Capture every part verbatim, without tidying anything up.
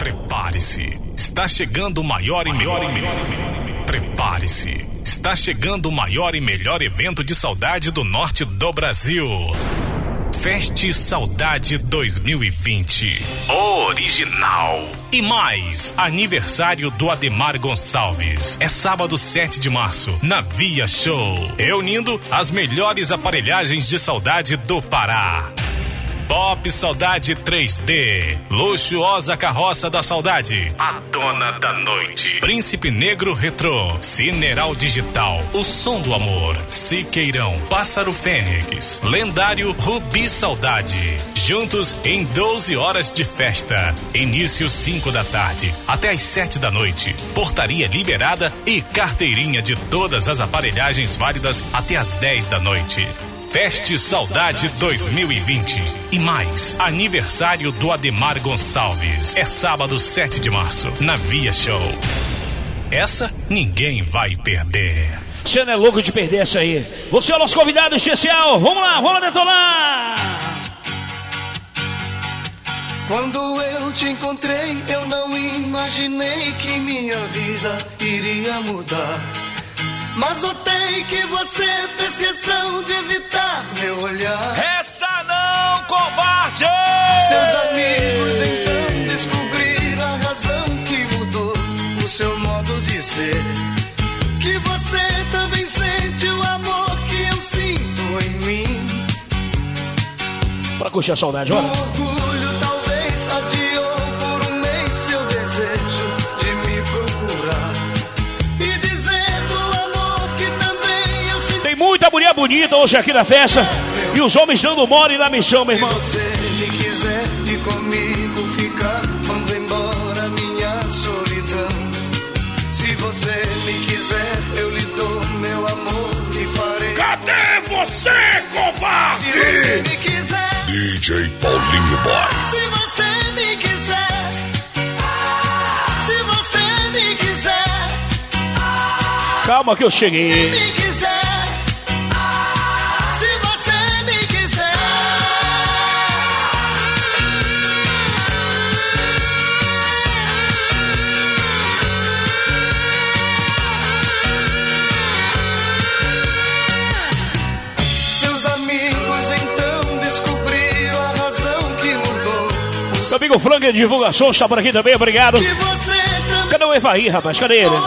Prepare-se, está chegando o maior e melhor e melhor. Prepare-se, está chegando o maior e melhor evento de saudade do norte do Brasil. Feste Saudade dois mil e vinte. Original. E mais, aniversário do Ademar Gonçalves. É sábado sete de março, na Via Show. Reunindo as melhores aparelhagens de saudade do Pará. Pop Saudade três D, luxuosa carroça da saudade, a dona da noite, Príncipe Negro Retrô, Cineral Digital, o som do amor, Siqueirão, Pássaro Fênix, lendário Rubi Saudade, juntos em doze horas de festa, início cinco da tarde, até às sete da noite, portaria liberada e carteirinha de todas as aparelhagens válidas até às dez da noite. Feste Saudade dois mil e vinte. E mais, aniversário do Ademar Gonçalves. É sábado sete de março, na Via Show. Essa ninguém vai perder. Você não é louco de perder essa aí. Você é o nosso convidado especial. Vamos lá, vamos detonar. Quando eu te encontrei, eu não imaginei que minha vida iria mudar. Mas notei que você fez questão de evitar meu olhar. Essa não, covarde! Seus amigos então descobriram a razão que mudou o seu modo de ser. Que você também sente o amor que eu sinto em mim. Pra curtir a saudade, olha. O orgulho talvez adiou por um mês seu desejo de me procurar. Muita mulher bonita hoje aqui na festa. E os homens dando mole na missão, meu irmão. Se você me quiser e comigo ficar, manda embora minha solidão. Se você me quiser, eu lhe dou meu amor e farei. Cadê você, covarde? Se você me quiser, D J Paulinho Boy. Se você me quiser, se você me quiser, calma que eu cheguei. me quiser. Meu amigo Frank de Divulgação está por aqui também, obrigado. Cadê o Evaí, rapaz? Cadê ele?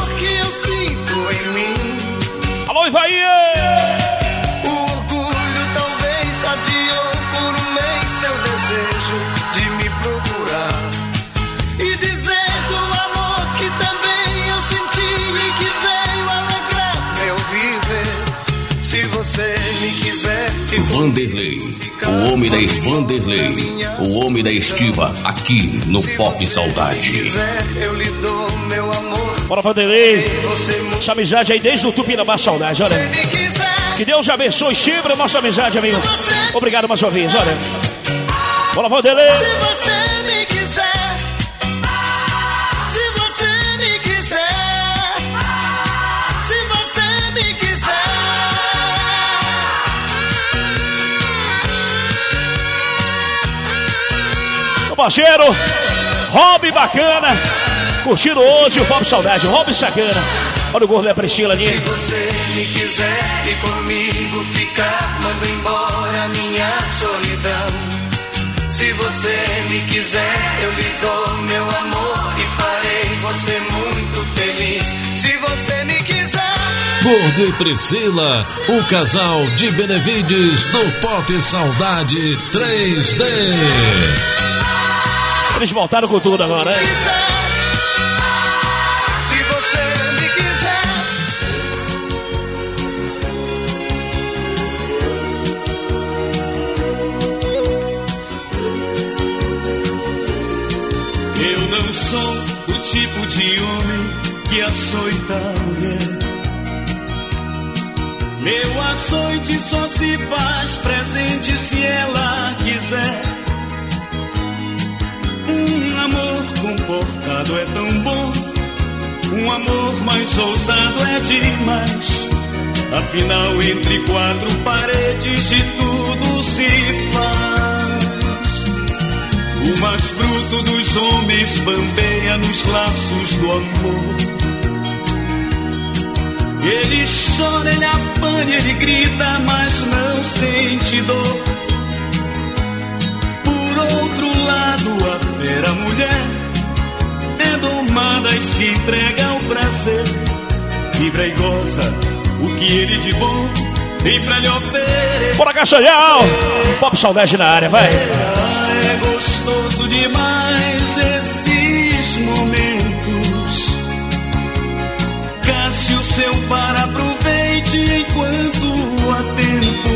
Alô, Evaí! O orgulho talvez adiou por um mês seu desejo de me procurar e dizer do amor que também eu senti e que veio alegrar meu viver. Se você me quiser, Vanderlei, o homem da Vanderlei, o homem da estiva, aqui no Pop Saudade. Eu lhe dou meu amor. Bora, Vanderlei. Essa amizade aí desde o Tupinambá Saudade, olha. Que Deus abençoe sempre a nossa amizade, amigo. Obrigado mais uma vez, olha. Bora, Vanderlei. Se você me quiser, se você me quiser, se você me quiser. Meu parceiro, Rob Bacana, curtindo hoje o Pop Saudade, Rob Sacana. Olha o gordo da Priscila ali. Se você me quiser e comigo ficar, manda embora minha solidão. Se você me quiser, eu lhe dou meu amor e farei você muito feliz. Se você me quiser. Gordo e Priscila, o casal de Benevides do Pop Saudade três D. Eles voltaram com tudo agora, né? Se você me quiser. Eu não sou o tipo de homem que açoita a mulher. Meu açoite só se faz presente se ela quiser. Um amor comportado é tão bom, um amor mais ousado é demais. Afinal, entre quatro paredes de tudo se faz. O mais bruto dos homens bambeia areia nos laços do amor. Ele chora, ele apanha, ele grita, mas não sente dor. Por outro lado, a fera mulher é domada e se entrega ao prazer. Vibra e goza o que ele de bom tem pra lhe oferecer. Bora, Castanhal! Pop Saudade na área, vai! É, é gostoso demais esses momentos. Cássio, seu par, aproveite enquanto há tempo.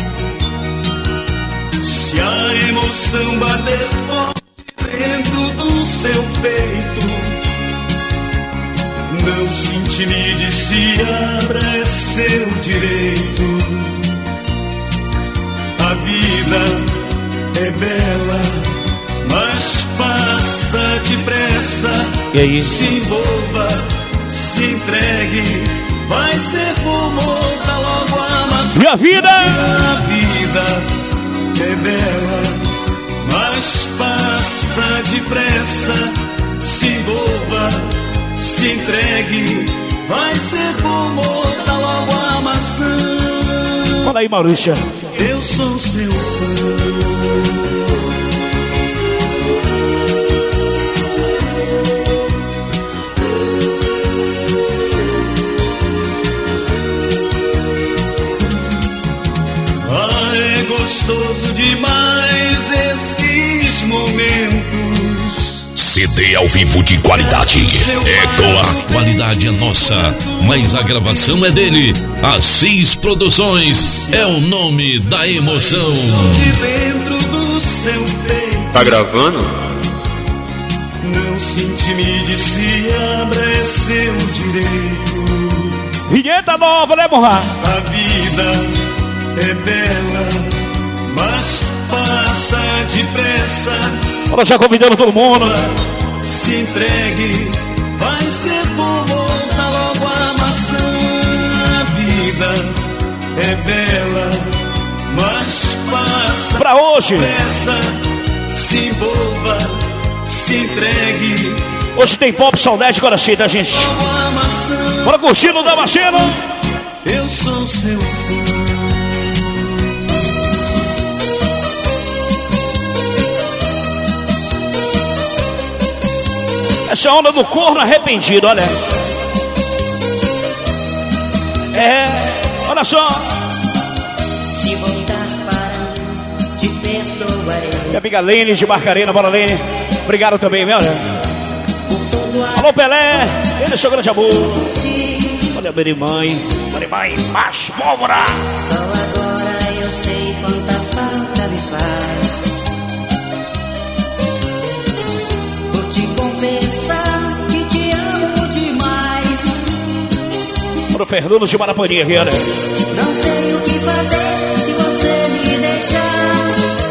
Se a emoção bater forte dentro do seu peito, não se intimide, se abra, é seu direito. A vida é bela, mas passa depressa. E aí? Se envolva, se entregue, vai ser como outra logo a maçã. E a vida? A vida é bela, mas passa depressa. Se envolva, se entregue, vai ser como outra logo a maçã. Fala aí, Maurício. Eu sou seu fã. Ah, é gostoso demais esses momentos. C D ao vivo de qualidade. É com a Qualidade é nossa, mas a gravação é dele. Assis Produções é o nome da emoção. De dentro do seu peito. Tá gravando? Não se intimide, se abra, é seu direito. Vinheta nova, né, Morra? A vida é bela, mas passa depressa. Bora já convidando todo mundo. Se entregue, vai ser como outra logo a maçã. A vida é bela, mas passa Pra hoje. depressa. Se envolva, se entregue, Hoje tem Pop Saudade Coração, tá, gente? logo a maçã. Bora curtir no Damasceno. Eu sou seu fã. Essa onda do corno arrependido, olha. É, olha só. Se voltar para te perdoarei. Minha amiga Lene de Barcarena, bora Lene. Obrigado também, meu, olha. Por todo Alô, Pelé. Ele é seu grande amor. ti. Olha, minha mãe. Minha mãe, mais pólvora. Só agora eu sei quanta falta me faz. Vou te confessar que te amo demais. Pro Fernando de Marapaninha aqui, olha. Não sei o que fazer se você me deixar.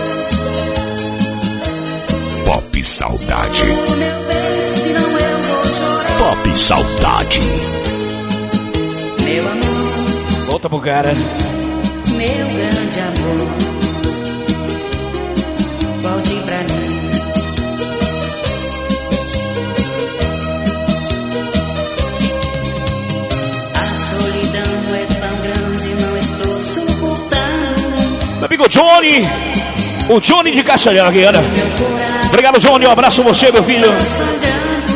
Pop Saudade. O meu bem, senão eu vou chorar. Pop Saudade. Meu amor, Volta pro cara. meu grande amor, volte pra mim. A solidão é tão grande, não estou suportando. Meu amigo Johnny. O Johnny de Castanhal aqui, olha. Meu coração Obrigado, Johnny. Um abraço a você, meu filho. sangrando.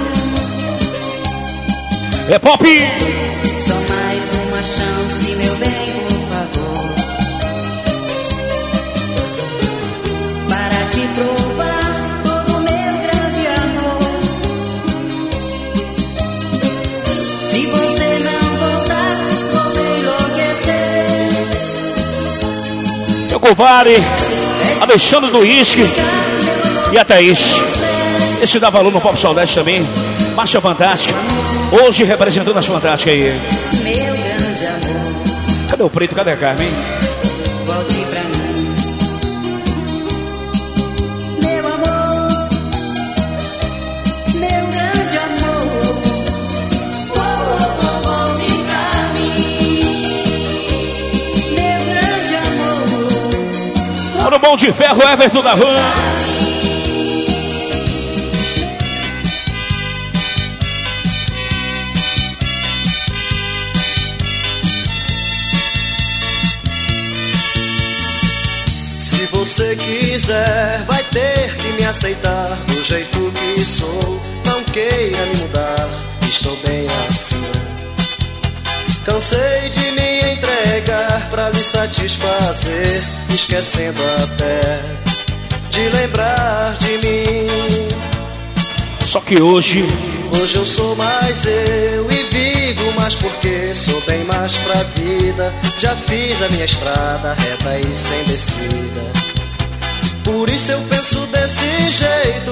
É Pop. Só mais uma chance, meu bem, por favor, para te provar todo o meu grande amor. Se você não voltar, vou enlouquecer. Meu compadre Alexandre do Isque e a Thaís. Esse dá valor no Pop Saudade também. Marcha Fantástica. Hoje representando as Fantásticas aí. Meu grande amor, Cadê o Preto? Cadê a Carmen? volte pra mim. Meu amor, meu grande amor, oh, oh, oh, volte pra mim. Meu grande amor, Olha o Bom de Ferro, Everton da Van. você quiser, vai ter que me aceitar do jeito que sou. Não queira me mudar, estou bem assim. Cansei de me entregar pra lhe satisfazer, esquecendo até de lembrar de mim. Só que hoje, hoje eu sou mais eu e vivo mais porque sou bem mais pra vida. Já fiz a minha estrada reta e sem descida. Por isso eu penso desse jeito.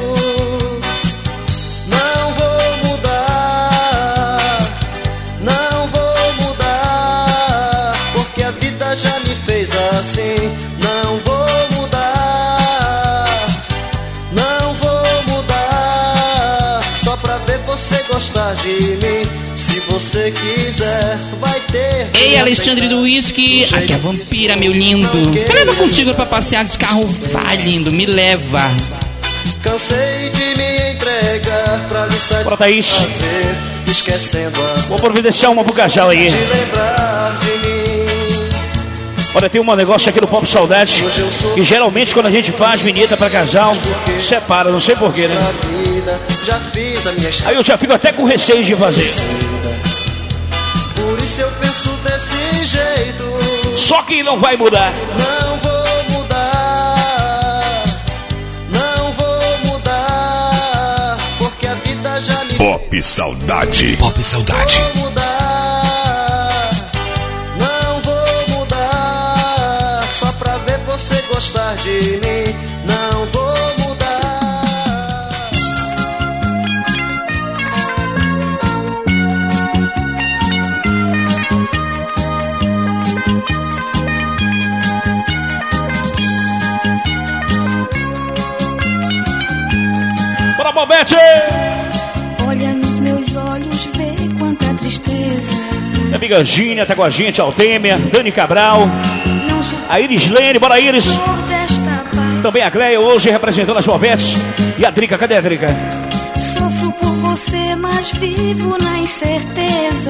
Não vou mudar, não vou mudar, porque a vida já me fez assim. Não vou mudar, não vou mudar, só pra ver você gostar de mim. Se você quiser, vai ter. Ei, Alexandre do Whisky, aqui é a vampira, meu lindo. Me leva contigo pra passear de carro. Vai, lindo, me leva. Cansei de me entregar pra lhe satisfazer. Bora, Thaís. Esquecendo a Vou providenciar uma pro Cajal aí. de lembrar de mim. Olha, tem um negócio aqui no Pop Saudade que geralmente quando a gente faz vinheta pra casal, separa, não sei porquê, né? Já fiz a minha estrada. Aí eu já fico até com receio de fazer. Por isso eu penso desse jeito. Só que não vai mudar. Não vou mudar, não vou mudar, porque a vida já me Pop Saudade. Pop Saudade. Não vou mudar, não vou mudar, só pra ver você gostar de mim. Não vou mudar. Bobete! Olha nos meus olhos, vê quanta tristeza. Minha amiga Gínia tá com a gente, Altêmia, Dani Cabral, a Iris Lene, bora Iris! Também a Cleia hoje representando as Bobetes. E a Drica, cadê a Drica? Sofro por você, mas vivo na incerteza.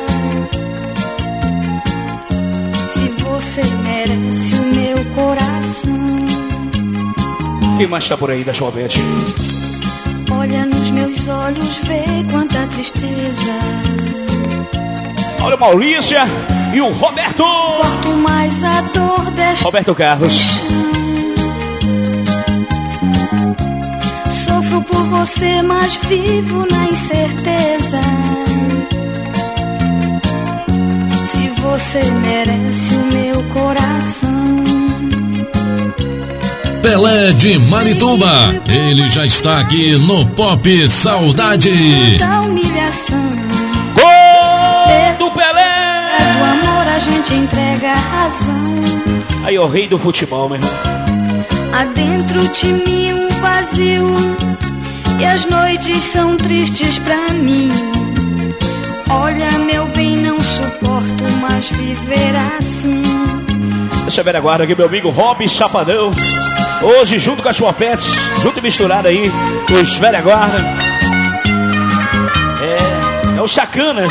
Se você merece o meu coração. Quem mais tá por aí das Bobetes? Olha nos meus olhos, vê quanta tristeza. Olha o Maurícia e o Roberto. Porto mais a dor desta Roberto Carlos. Sofro por você, mas vivo na incerteza. Se você merece o meu coração. Pelé de Marituba, ele já está aqui no Pop Saudade. Da humilhação, Gol do Pelé! do amor a gente entrega a razão. Aí, o rei do futebol, meu irmão. Há dentro de mim um vazio e as noites são tristes pra mim. Olha, meu bem, não suporto mais viver assim. Deixa eu ver agora aqui, meu amigo Rob Chapadão. Hoje, junto com as Chuapetes, junto e misturado aí, os velha guarda. É, é os Chacanas.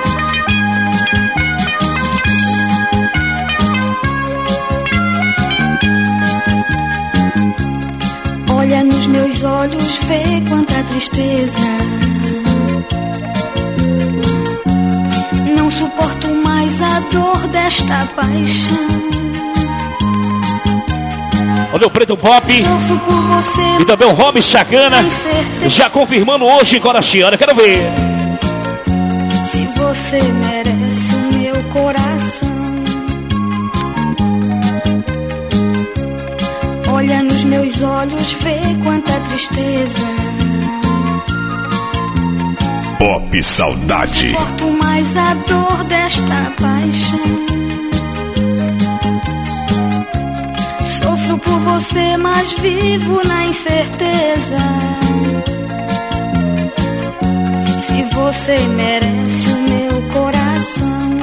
Olha nos meus olhos, vê quanta tristeza. Não suporto mais a dor desta paixão. Olha o Preto Pop Sofro por você, e também o Rob Chacana, já confirmando hoje em Coraciana. Quero ver. Se você merece o meu coração. Olha nos meus olhos, vê quanta tristeza. Pop Saudade. Não suporto mais a dor desta paixão. Sofro por você, mas vivo na incerteza. Se você merece o meu coração.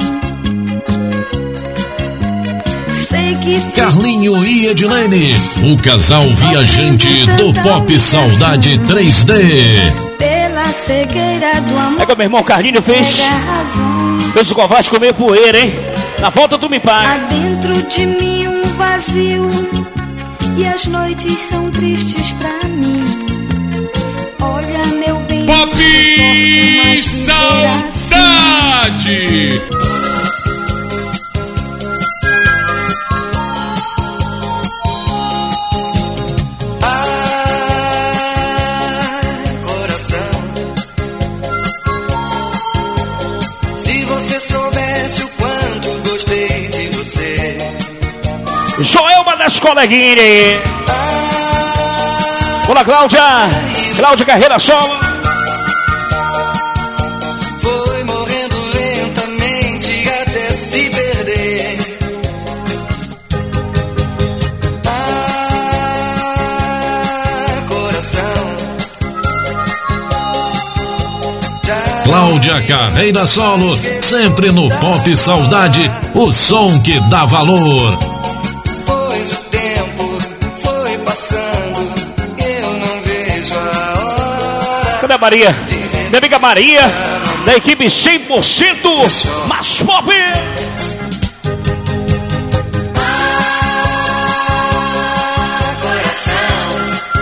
Sei que Carlinho e Edilene, o casal viajante do Pop Saudade três D. Pela cegueira do amor. É que o meu irmão Carlinho fez. Fez o covarde comer poeira, hein? Na volta tu me paga. Há dentro de mim um vazio e as noites são tristes pra mim. Olha, meu bem, Pop Saudade. Joelma das coleguinhas. Olá, Cláudia. Cláudia Carreira Solo. Foi morrendo lentamente até se perder. Ah, coração. Cláudia Carreira Solo, sempre no Pop Saudade, o som que dá valor. Pois o tempo foi passando, eu não vejo a hora. Cadê a Maria? Minha amiga Maria, da equipe cem por cento mais pop. Ah, coração.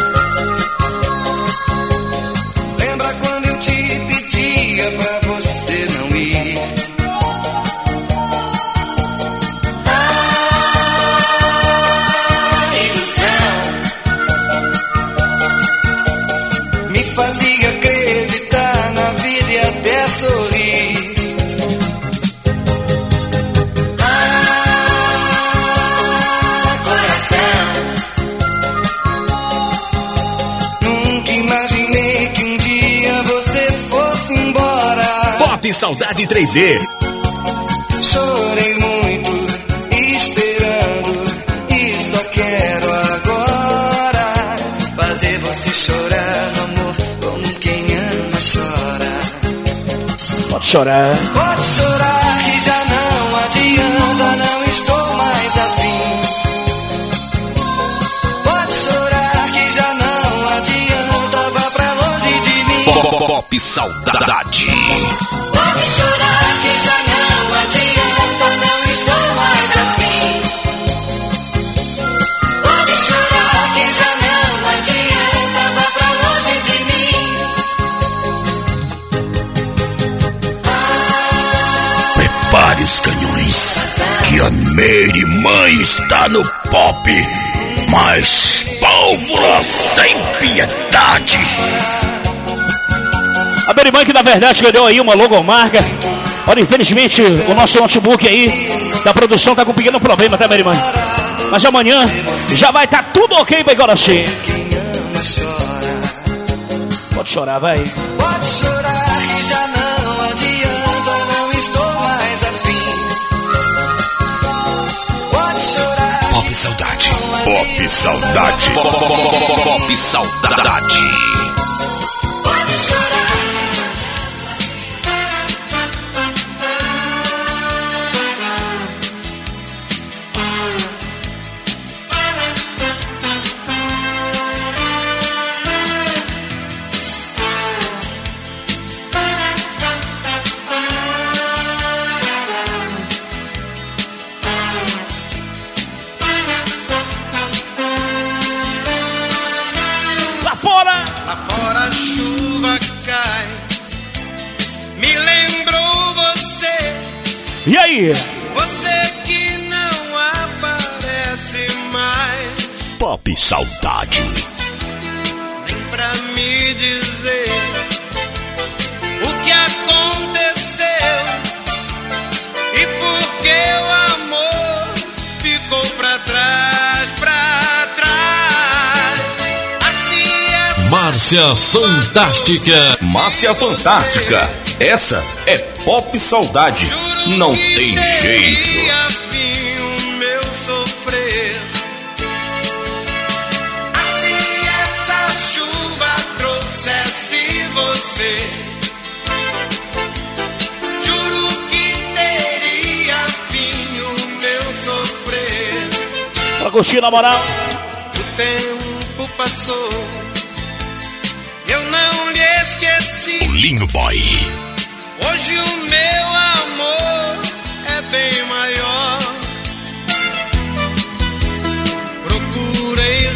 Lembra quando eu te pedia pra você não ir? Me fazia acreditar na vida e até sorrir. Ah, coração. Nunca imaginei que um dia você fosse embora. Pop Saudade três D. Chorei muito, esperando, e só quero agora fazer você chorar, amor, como quem ama chora. Pode chorar. Pode chorar que já não adianta, não estou mais afim. Pode chorar que já não adianta, vá pra longe de mim. Pop Saudade. Pode chorar que já não adianta, não estou mais afim. Pode chorar que já não adianta, vá pra longe de mim. Prepare os canhões, que a Merimã está no pop. Mais pólvora sem piedade. A Merimã que na verdade ganhou aí uma logomarca. Olha, infelizmente o nosso notebook aí da produção tá com um pequeno problema, tá, Merimã? Mas amanhã já vai estar tá tudo ok pra Igoroxi. Quem ama chora. Pode chorar, vai. Pode chorar que já não adianta, não estou mais afim. Pode chorar. Pop Saudade. Pop Saudade. Pop Saudade. Pode chorar. Lá fora. Lá fora a chuva cai, me lembrou você. E aí? Você que não aparece mais, Pop Saudade. nem pra me dizer o que aconteceu e por que o amor ficou pra trás, pra trás. Assim é. Márcia Fantástica. Márcia Fantástica. Essa é Pop Saudade. Não tem jeito. Fim o meu sofrer. Assim essa chuva trouxesse você. Juro que teria fim o meu sofrer. Pra curtir na moral. O tempo passou, eu não lhe esqueci. Linho Boy. Hoje o meu amor é bem maior. Procurei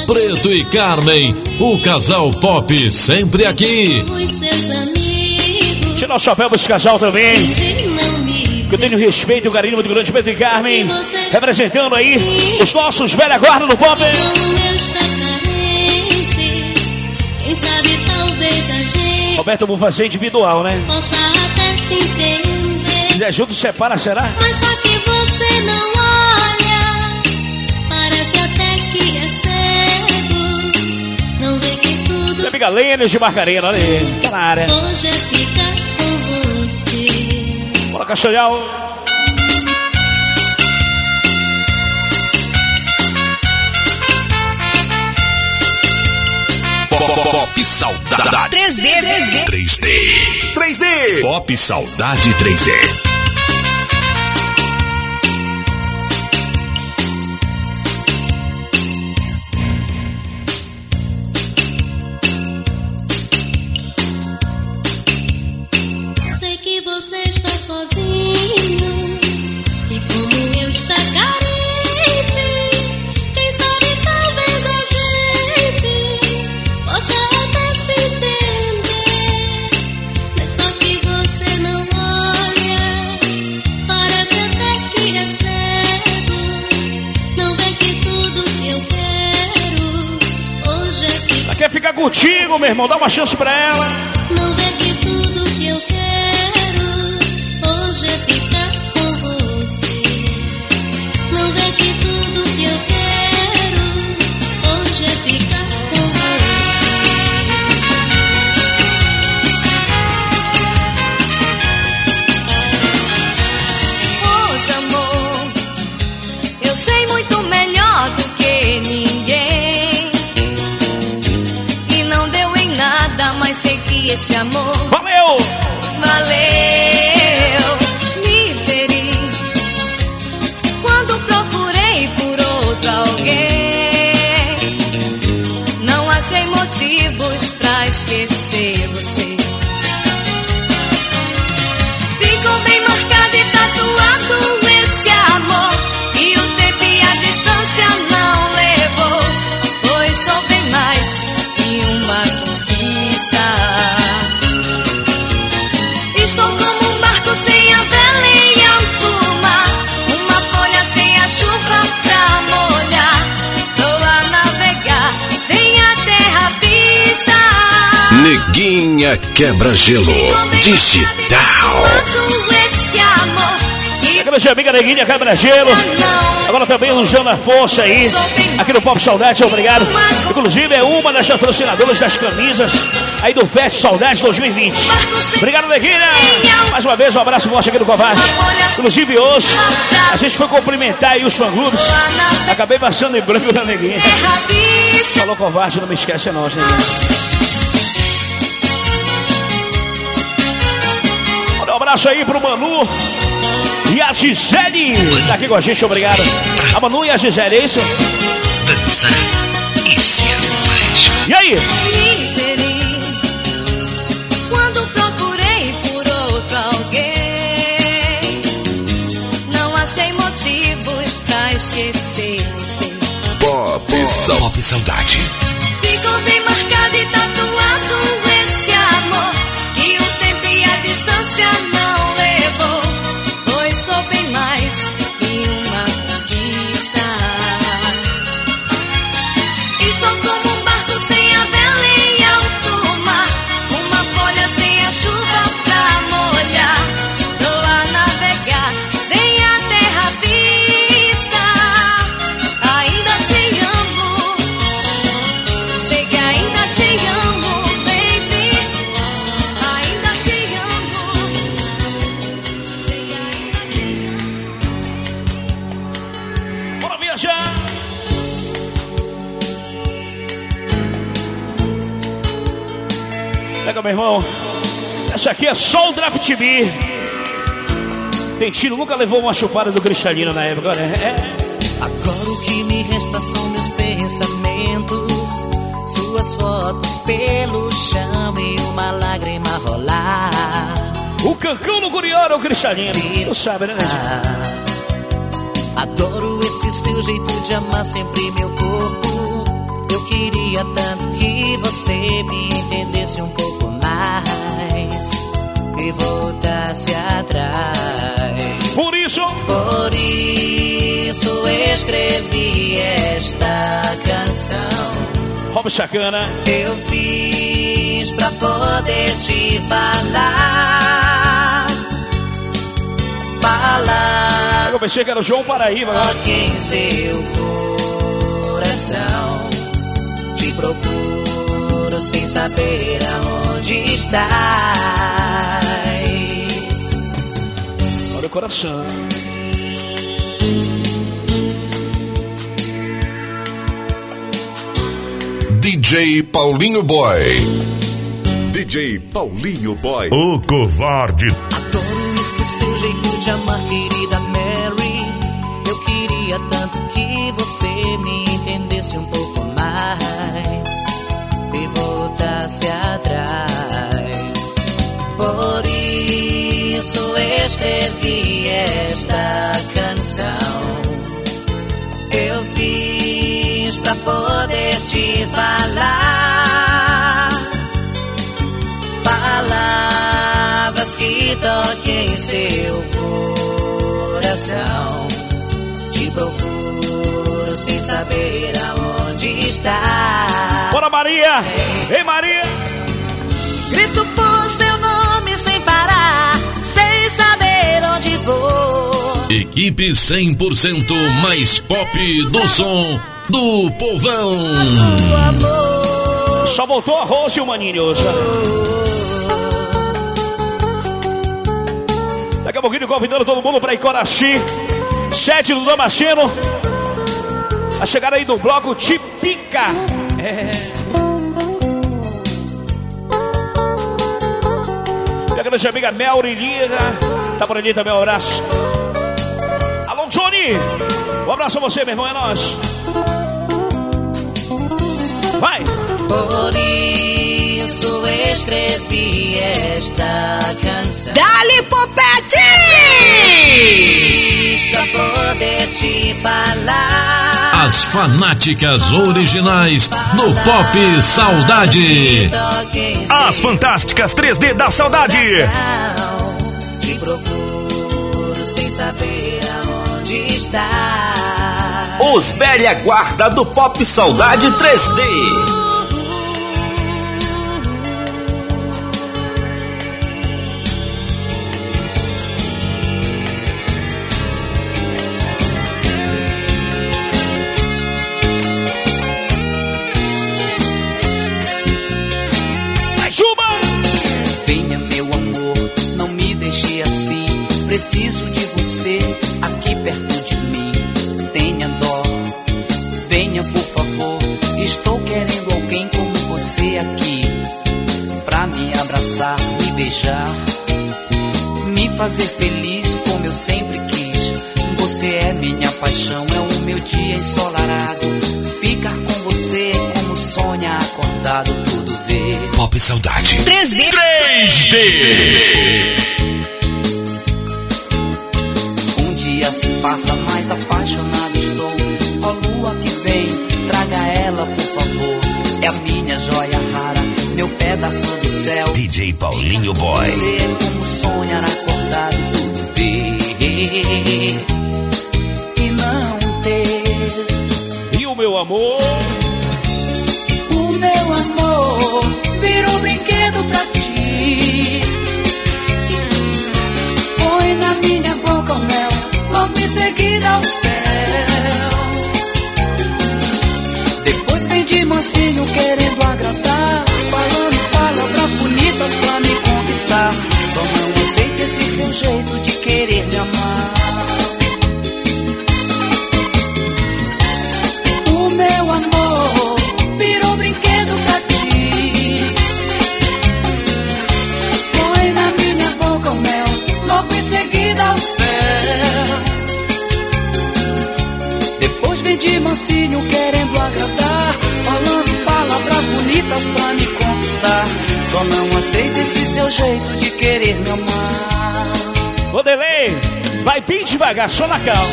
Preto e Carmen, o casal pop sempre aqui. Tirar o chapéu desse casal também. Que eu tenho respeito e um carinho muito grande, Preto e Carmen. Representando aí os nossos velha guarda do pop. Quem sabe talvez a gente Roberto, vou fazer individual, né? possa até se entender. Se der junto, separa, será? Mas só que você não olha, parece até que é cego. Não vê que tudo Minha amiga Lênis de Margarina, olha aí, tá na área. hoje é ficar com você. Bora, Castanhal. Pop Saudade três D. três D três D Pop Saudade três D. Sei que você está sozinho e como eu está carente. Quem sabe talvez a gente possa até se entender. Mas só que você não olha, parece até que é cego. Não vê que tudo que eu quero hoje é ficar. Ela quer ficar contigo, meu irmão, dá uma chance pra ela. Não vê que tudo que eu quero hoje é ficar com você. Não vê que tudo que eu quero hoje é ficar com você. Hoje, amor, eu sei muito melhor do que ninguém. E não deu em nada, mas sei que esse amor Valeu! valeu. Me feri quando procurei por outro alguém. Não achei motivos pra esquecer você. Ficou bem marcado e tatuado esse amor, e o tempo e a distância não levou. Pois sou bem mais que uma conquista. Estou como um barco sem a vela em alto mar, uma folha sem a chuva pra molhar. Tô a navegar sem a terra vista. Neguinha Quebra-Gelo Digital. Esse amor que Grande amiga Neguinha Quebra-Gelo. Agora também usando a força aí aqui no Pop Saudade, obrigado. Inclusive é uma das patrocinadoras das camisas aí do Fest Saudade dois mil e vinte. Obrigado, Neguinha. Mais uma vez um abraço forte aqui no Covarde. Inclusive hoje a gente foi cumprimentar aí os fã-clubes. Acabei passando em branco da Neguinha. Falou Covarde, não me esquece não, Neguinha. Um abraço aí pro Manu e a Gisele. Tá aqui com a gente, obrigado. A Manu e a Gisele, é isso? Dançar e ser mais. E aí? me feri quando procurei por outro alguém. Não achei motivos pra esquecer você. Pop, Sa- Pop Saudade. Ficou bem marcado e tatuado esse amor, e o tempo e a distância não levou. Pois sou bem mais que uma conquista. Estou como um barco sem a vela em alto mar, uma folha sem a chuva pra molhar. Tô a navegar sem a terra vista. Ainda te amo, sei que ainda te amo, baby. Ainda te amo, sei que ainda te amo. Bora viajar! Pega, meu irmão. Essa aqui é só o Draft T V. Tentino nunca levou uma chupada do Cristalino na época, né? É. Agora o que me resta são meus pensamentos, suas fotos pelo chão e uma lágrima rolar. O Cancão no Curió é o Cristalino. Tu sabe, né, Nedinho? Adoro esse seu jeito de amar sempre meu corpo. Eu queria tanto que você me entendesse um pouco mais, que voltasse atrás. Por isso, por isso escrevi esta canção. Rob Chacana. Eu fiz pra poder te falar, falar. Eu pensei que era o João Paraíba. Toque em seu coração. Te procuro sem saber aonde estás. Olha o coração. D J Paulinho Boy. D J Paulinho Boy. O covarde. Adoro esse seu jeito de amar, querida Mary. Eu queria tanto que você me entendesse um pouco mais e voltasse atrás. Por isso escrevi esta canção. Eu fiz pra poder te falar, palavras que toquem seu coração. Te procuro sem saber aonde está. Bora, Maria! Ei, Maria! Grito por seu nome sem parar, sem saber onde vou. Equipe cem por cento mais pop do som do povão. Só voltou a Rose e o Maninho hoje. Daqui a pouquinho convidando todo mundo pra Icoraci, sede do Damasceno. A chegada aí do bloco Tipica. É. Minha grande amiga Melry Lira tá por ali também, um abraço. Alô, Johnny! Um abraço a você, meu irmão, é nóis. Vai! Por isso escrevi esta canção. Dali, Popete! Pra poder te falar. As fanáticas originais do Pop Saudade. As fantásticas três D da saudade. Te procuro sem saber aonde está. Os velha guarda do Pop Saudade três D. Preciso de você aqui perto de mim. Tenha dó, venha por favor. Estou querendo alguém como você aqui, pra me abraçar, me beijar, me fazer feliz como eu sempre quis. Você é minha paixão, é o meu dia ensolarado. Ficar com você é como sonha acordado, tudo ver. Pop Saudade três D. três D. Se passa, mais apaixonado estou. Ó lua que vem, traga ela por favor. É a minha joia rara, meu pedaço do céu. D J Paulinho Boy. Você é como sonhar acordado, tudo ver e não ter. E o meu amor? O meu amor virou brinquedo pra ti. Põe na minha boca o mel, logo em seguida ao fel. Depois vem de mansinho querendo agradar, falando palavras bonitas pra me conquistar. Só não aceita esse seu jeito de querer me amar. O meu amor virou brinquedo pra ti. Põe na minha boca o mel, logo em seguida ao fel. De mansinho querendo agradar, falando palavras bonitas pra me conquistar. Só não aceita esse seu jeito de querer me amar. Ô Delay, vai bem devagar, só na calma.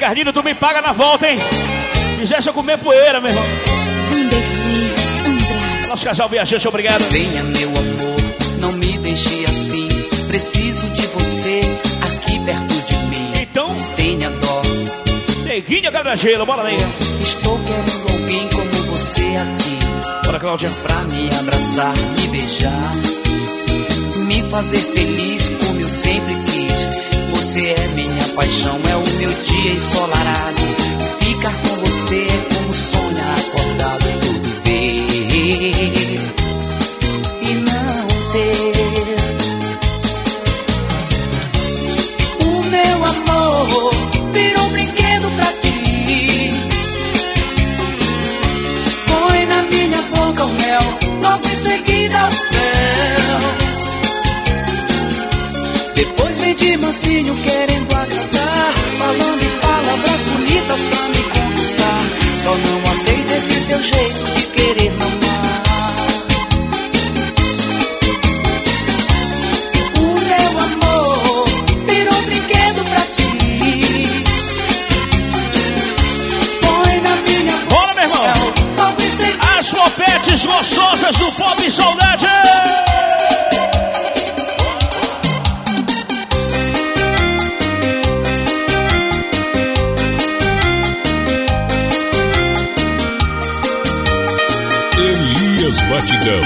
Ricardinho, tu me paga na volta, hein? Fizesse eu comer poeira, meu irmão. Nosso casal viajante, obrigado. Venha, meu amor, não me deixe assim. Preciso de você aqui perto de mim. Então, tenha dó. Neguinha Gabriela, bora aí. Estou querendo alguém como você aqui. Bora, Cláudia. Pra me abraçar, me beijar, me fazer feliz como eu sempre quis. Você é minha paixão, é o meu dia ensolarado. Ficar com você é como sonhar acordado. Tudo ver e não ter. O meu amor virou um brinquedo pra ti. Põe na minha boca o mel, logo em seguida o fel. Depois vem de mansinho querendo agradar, falando em palavras bonitas pra me conquistar. Só não aceito esse seu jeito de querer mamar. O meu amor virou um brinquedo pra ti. Põe na minha boca. Bora, meu irmão! As popetes gostosas do Pop Saudade! Elias Batidão.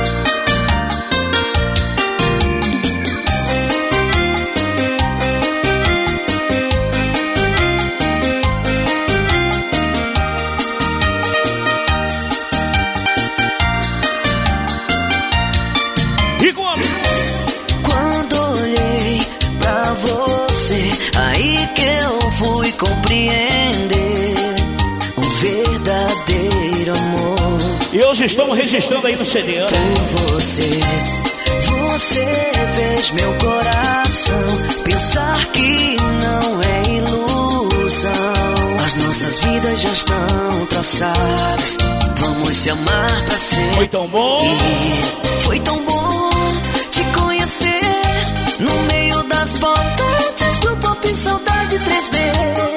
E quando? Quando olhei pra você, aí que eu fui compreender um verdadeiro amor. E hoje estamos registrando aí no C D, né? Por você, você fez meu coração pensar que não é ilusão. As nossas vidas já estão traçadas, vamos se amar pra sempre. Foi tão bom, e foi tão bom te conhecer no meio das popetes do Pop Saudade três D.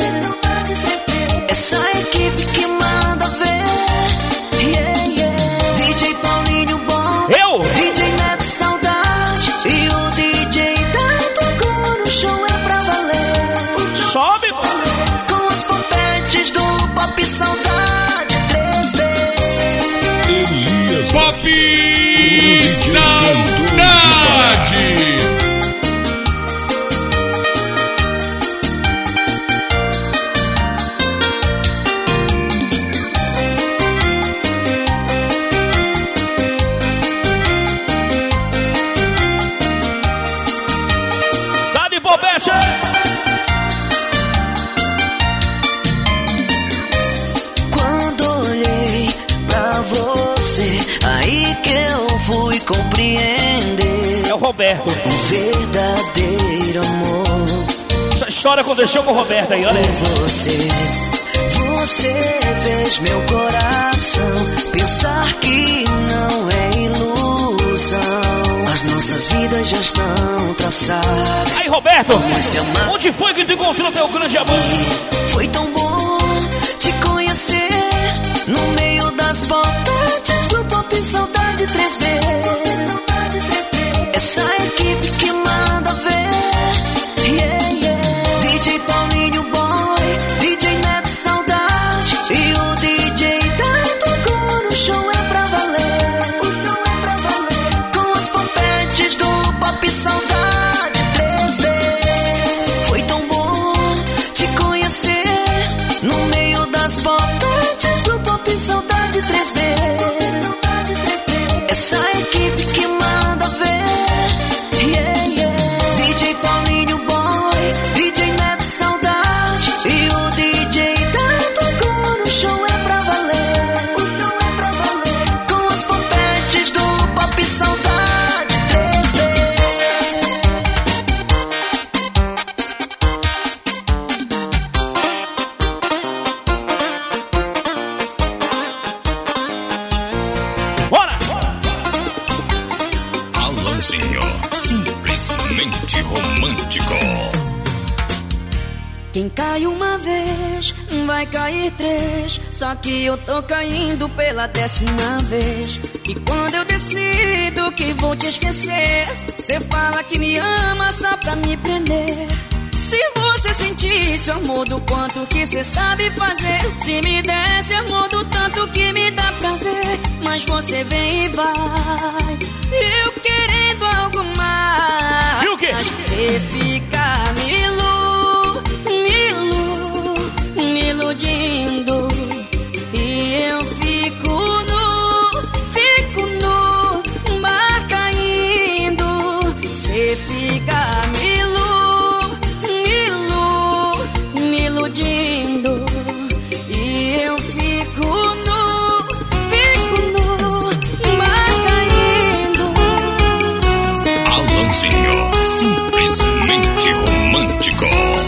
Essa equipe que manda ver. Yeah, yeah. D J Paulinho Bom, eu, D J Neto Saudade e o D J Dato. Agora o show é pra valer. Sobe, com as popetes do Pop Saudade três D. Elias Pop Saudade. Tá de popete! Quando olhei pra você, aí que eu fui compreender É o Roberto. um verdadeiro amor. Essa história aconteceu com o Roberto aí, olha aí. Você, você fez meu coração pensar que não é ilusão. As nossas vidas já estão traçadas. Aí, Roberto, vamos se amar. onde foi que tu encontrou teu grande amor? Foi tão bom te conhecer no meio das popetes do Pop Saudade três D. Essa equipe que manda ver. Yeah, yeah. D J Paulinho Boy, D J Neto Saudade e o D J Dato. Agora o show é pra valer. Com as popetes do Pop Saudade três D. Foi tão bom te conhecer no meio das popetes do Pop Saudade três D. Essa equipe Quem cai uma vez, vai cair três. Só que eu tô caindo pela décima vez. E quando eu decido que vou te esquecer, cê fala que me ama só pra me prender. Se você sentisse o amor do quanto que cê sabe fazer, se me desse amor do tanto que me dá prazer. Mas você vem e vai, eu querendo algo mais. E o quê? Mas cê fica me ilu, me ilu, me iludindo. E eu fico nu, fico no mar caindo. Cê fica me iludindo e eu fico no, fico no mar caindo. Alanzinho, simplesmente romântico.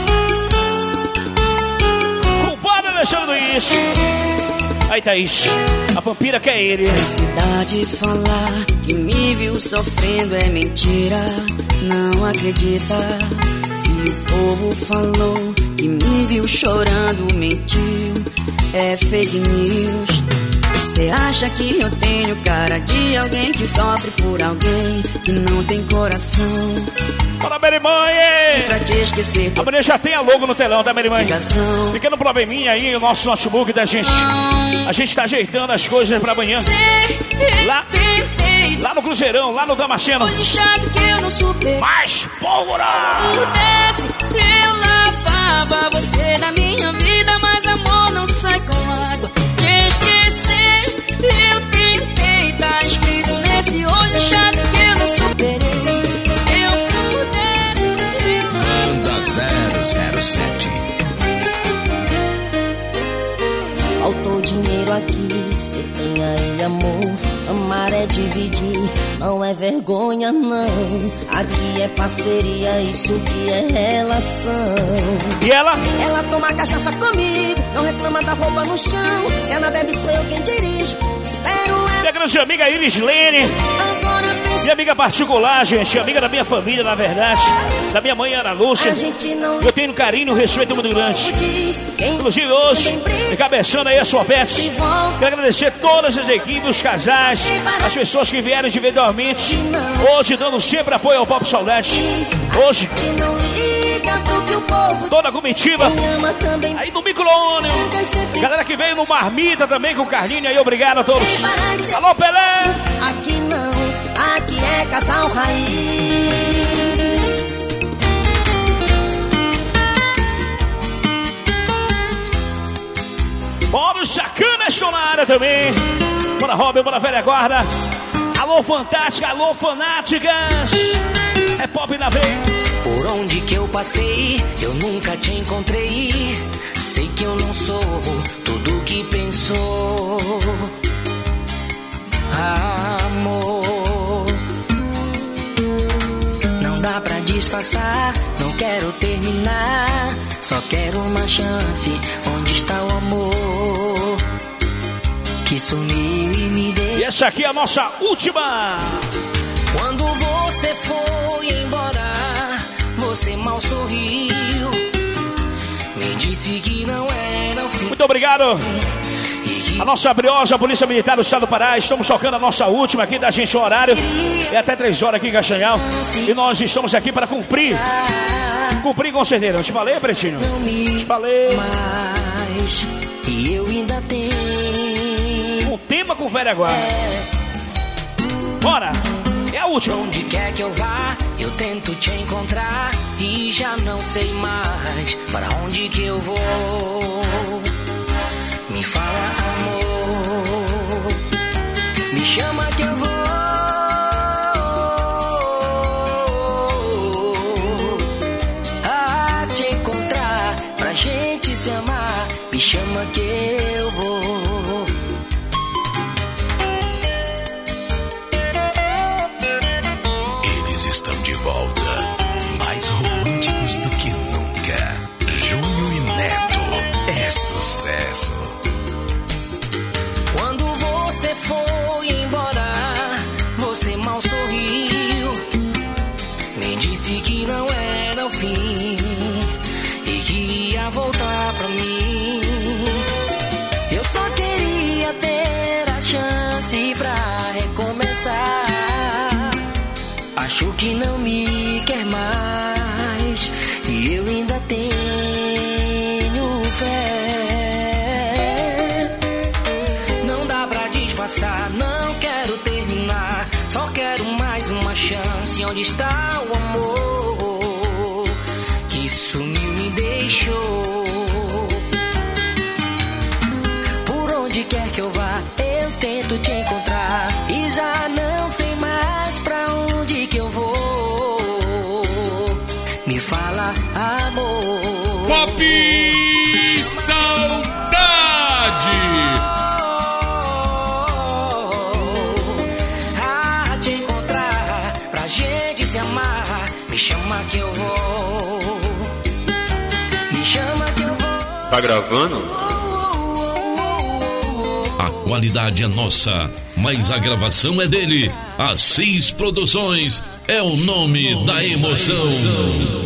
Culpado Alexandre Luiz. Aí Thaís, a vampira quer ele. Felicidade falar que me viu sofrendo é mentira, não acredita. Se o povo falou que me viu chorando, mentiu, é fake news. Cê acha que eu tenho cara de alguém que sofre por alguém que não tem coração? Bora, Merimãe! Pra te esquecer, amanhã já tem a logo no telão, tá, Merimãe? Pequeno probleminha aí, o nosso notebook da gente. A gente tá ajeitando as coisas pra amanhã. Lá, lá no Cruzeirão, lá no Damasceno. Mais pólvora! Pudesse, eu lavava você da minha vida, mas amor não sai com água. Te esquecer, eu tentei, tá escrito nesse olho chato que eu não superei. Se eu pudesse, eu Manda zero zero sete. Faltou dinheiro aqui, cê tem aí amor. Amar é dividir, não é vergonha não. Aqui é parceria, isso que é relação. E ela? Ela toma cachaça comigo, não reclama da roupa no chão. Se ela bebe sou eu quem dirijo, espero ela. Minha grande amiga Iris Lene. Minha amiga particular, gente, amiga da minha família, na verdade. Da minha mãe, Ana Lúcia. Eu tenho carinho e respeito muito grande. Inclusive hoje, encabeçando aí a sua pet. Quero agradecer todas as equipes, os casais, as pessoas que vieram individualmente. Hoje dando sempre apoio ao Pop Saudade. Hoje, toda a comitiva aí do micro-ônibus. Galera que veio no Marmita também com o Carlinho aí, obrigado a todos. Alô, Pelé! Aqui não, aqui é casal raiz. Bora, o Chacana estou na área também. Bora, Robin, bora, velha guarda. Alô, Fantástica, alô, fanáticas. É pop na veia. Por onde que eu passei, eu nunca te encontrei. Sei que eu não sou tudo que pensou. Amor, não dá pra disfarçar, não quero terminar. Só quero uma chance, onde está o amor que sumiu e me deu. E essa aqui é a nossa última. Quando você foi embora, você mal sorriu. Me disse que não era o fim. Muito obrigado. A nossa briosa, a Polícia Militar do Estado do Pará. Estamos tocando a nossa última aqui da gente, o horário. É até três horas aqui em Castanhal. E nós estamos aqui para cumprir. Cumprir com certeza. Eu te falei, Pretinho? Te falei. Mas, e eu ainda tenho um tema com o velho agora. Bora! É a última. Onde quer que eu vá, eu tento te encontrar. E já não sei mais para onde que eu vou. Me fala, amor, me chama que eu vou a te encontrar, pra gente se amar. Me chama que eu vou. Eles estão de volta, mais românticos do que nunca. Júnior e Neto, é sucesso. Quando você foi embora, você mal sorriu. Me disse que não era o fim e que pra voltar pra mim. Eu só queria ter a chance pra recomeçar. Acho que não me quer mais e eu ainda tenho fé. Não dá pra disfarçar, não quero terminar. Só quero mais uma chance. Onde está o amor que sumiu, me deixou? Por onde quer que eu vá, eu tento te encontrar e já não sei mais pra onde que eu vou. Me fala, amor. Pop Saudade. Ah, te encontrar pra gente se amar. Me chama que eu vou. Me chama que eu vou. Tá gravando? A qualidade é nossa, mas a gravação é dele. Assis Produções é o nome da emoção.